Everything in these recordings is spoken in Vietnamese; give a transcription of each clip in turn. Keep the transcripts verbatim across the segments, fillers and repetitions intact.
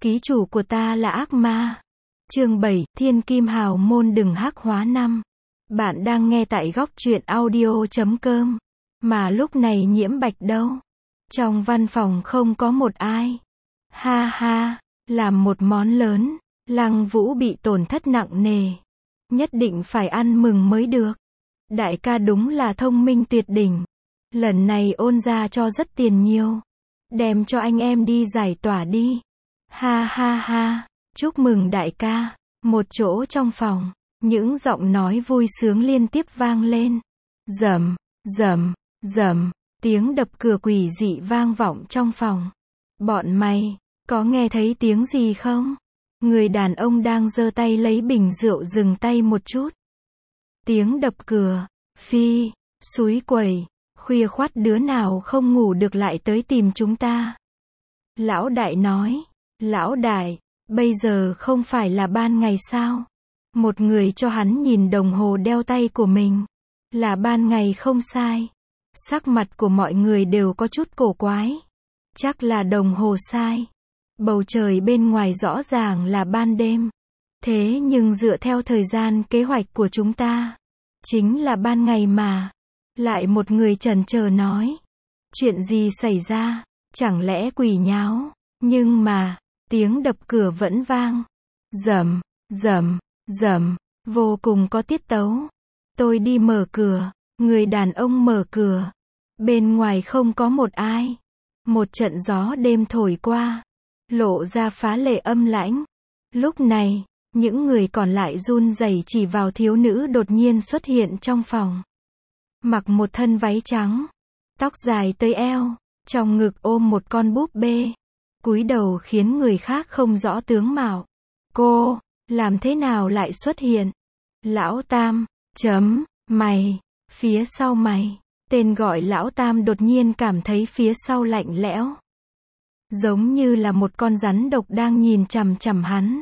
Ký chủ của ta là ác ma. Chương bảy, Thiên Kim Hào Môn đừng hắc hóa năm. Bạn đang nghe tại góc truyện audio chấm com. Mà lúc này Nhiễm Bạch đâu? Trong văn phòng không có một ai. Ha ha, làm một món lớn, Lăng Vũ bị tổn thất nặng nề. Nhất định phải ăn mừng mới được. Đại ca đúng là thông minh tuyệt đỉnh. Lần này ôn ra cho rất tiền nhiều. Đem cho anh em đi giải tỏa đi. Ha ha ha, chúc mừng đại ca. Một chỗ trong phòng, những giọng nói vui sướng liên tiếp vang lên. Rầm, rầm, rầm, tiếng đập cửa quỷ dị vang vọng trong phòng. Bọn mày, có nghe thấy tiếng gì không? Người đàn ông đang giơ tay lấy bình rượu dừng tay một chút. Tiếng đập cửa, phi, xúi quẩy, khuya khoắt đứa nào không ngủ được lại tới tìm chúng ta. Lão đại nói, lão đại, bây giờ không phải là ban ngày sao? Một người cho hắn nhìn đồng hồ đeo tay của mình. Là ban ngày không sai. Sắc mặt của mọi người đều có chút cổ quái. Chắc là đồng hồ sai. Bầu trời bên ngoài rõ ràng là ban đêm. Thế nhưng dựa theo thời gian kế hoạch của chúng ta, chính là ban ngày mà. Lại một người chần chờ nói. Chuyện gì xảy ra? Chẳng lẽ quỷ nháo? Nhưng mà, tiếng đập cửa vẫn vang. Rầm, rầm, rầm, vô cùng có tiết tấu. Tôi đi mở cửa. Người đàn ông mở cửa. Bên ngoài không có một ai. Một trận gió đêm thổi qua, lộ ra phá lệ âm lãnh. Lúc này, những người còn lại run rẩy chỉ vào thiếu nữ đột nhiên xuất hiện trong phòng. Mặc một thân váy trắng, tóc dài tới eo, trong ngực ôm một con búp bê, cúi đầu khiến người khác không rõ tướng mạo. Cô, làm thế nào lại xuất hiện? Lão Tam, chấm, mày, phía sau mày. Tên gọi Lão Tam đột nhiên cảm thấy phía sau lạnh lẽo. Giống như là một con rắn độc đang nhìn chằm chằm hắn.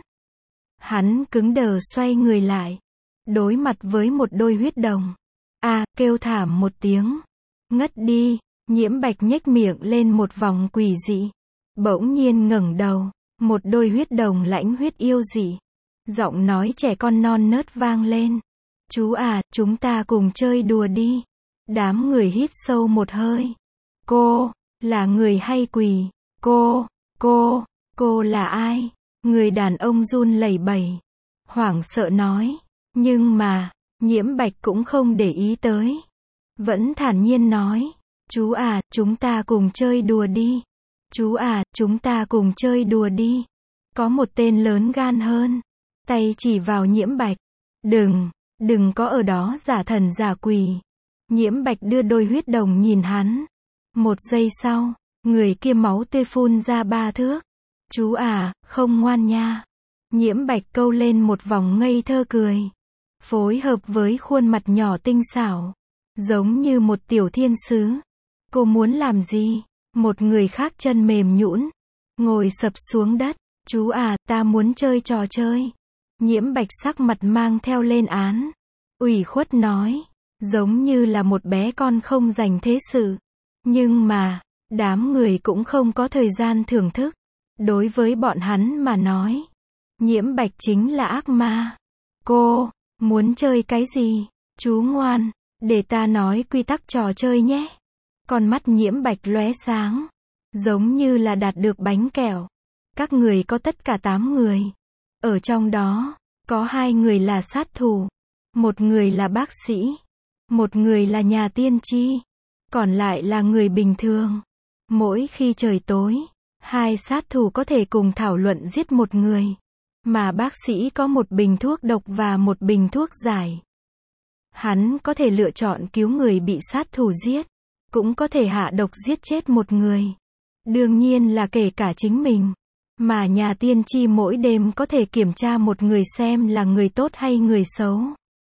Hắn cứng đờ xoay người lại. Đối mặt với một đôi huyết đồng. A, kêu thảm một tiếng. Ngất đi, Nhiễm Bạch nhếch miệng lên một vòng quỷ dị. Bỗng nhiên ngẩng đầu. Một đôi huyết đồng lãnh huyết yêu dị. Giọng nói trẻ con non nớt vang lên. Chú à, chúng ta cùng chơi đùa đi. Đám người hít sâu một hơi. Cô, là người hay quỷ? Cô, cô, cô là ai? Người đàn ông run lẩy bẩy. Hoảng sợ nói. Nhưng mà, Nhiễm Bạch cũng không để ý tới. Vẫn thản nhiên nói. Chú à, chúng ta cùng chơi đùa đi. Chú à, chúng ta cùng chơi đùa đi. Có một tên lớn gan hơn. Tay chỉ vào Nhiễm Bạch. Đừng, đừng có ở đó giả thần giả quỷ. Nhiễm Bạch đưa đôi huyết đồng nhìn hắn. Một giây sau, người kia máu tươi phun ra ba thước. Chú à, không ngoan nha. Nhiễm Bạch câu lên một vòng ngây thơ cười. Phối hợp với khuôn mặt nhỏ tinh xảo. Giống như một tiểu thiên sứ. Cô muốn làm gì? Một người khác chân mềm nhũn, ngồi sập xuống đất. Chú à, ta muốn chơi trò chơi. Nhiễm Bạch sắc mặt mang theo lên án. Ủy khuất nói. Giống như là một bé con không dành thế sự. Nhưng mà, đám người cũng không có thời gian thưởng thức. Đối với bọn hắn mà nói, Nhiễm Bạch chính là ác ma. Cô, muốn chơi cái gì? Chú ngoan, để ta nói quy tắc trò chơi nhé. Con mắt Nhiễm Bạch lóe sáng, giống như là đạt được bánh kẹo. Các người có tất cả tám người. Ở trong đó, có hai người là sát thủ. Một người là bác sĩ. Một người là nhà tiên tri. Còn lại là người bình thường. Mỗi khi trời tối, hai sát thủ có thể cùng thảo luận giết một người. Mà bác sĩ có một bình thuốc độc và một bình thuốc giải. Hắn có thể lựa chọn cứu người bị sát thủ giết. Cũng có thể hạ độc giết chết một người. Đương nhiên là kể cả chính mình. Mà nhà tiên tri mỗi đêm có thể kiểm tra một người xem là người tốt hay người xấu.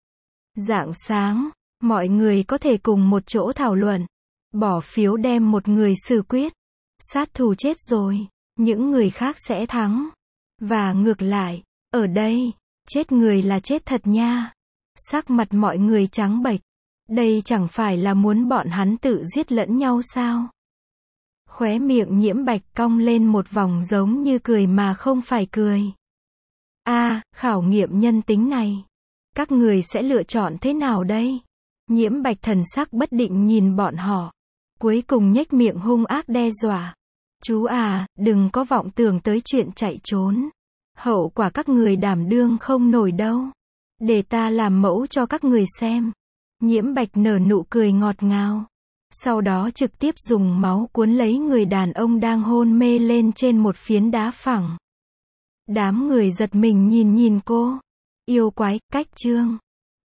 Rạng sáng, mọi người có thể cùng một chỗ thảo luận. Bỏ phiếu đem một người xử quyết. Sát thủ chết rồi, những người khác sẽ thắng. Và ngược lại, ở đây, chết người là chết thật nha. Sắc mặt mọi người trắng bệch. Đây chẳng phải là muốn bọn hắn tự giết lẫn nhau sao? Khóe miệng Nhiễm Bạch cong lên một vòng giống như cười mà không phải cười. A, khảo nghiệm nhân tính này. Các người sẽ lựa chọn thế nào đây? Nhiễm Bạch thần sắc bất định nhìn bọn họ. Cuối cùng nhếch miệng hung ác đe dọa. Chú à, đừng có vọng tưởng tới chuyện chạy trốn. Hậu quả các người đảm đương không nổi đâu. Để ta làm mẫu cho các người xem. Nhiễm Bạch nở nụ cười ngọt ngào. Sau đó trực tiếp dùng máu cuốn lấy người đàn ông đang hôn mê lên trên một phiến đá phẳng. Đám người giật mình nhìn nhìn cô. Yêu quái, cách chương.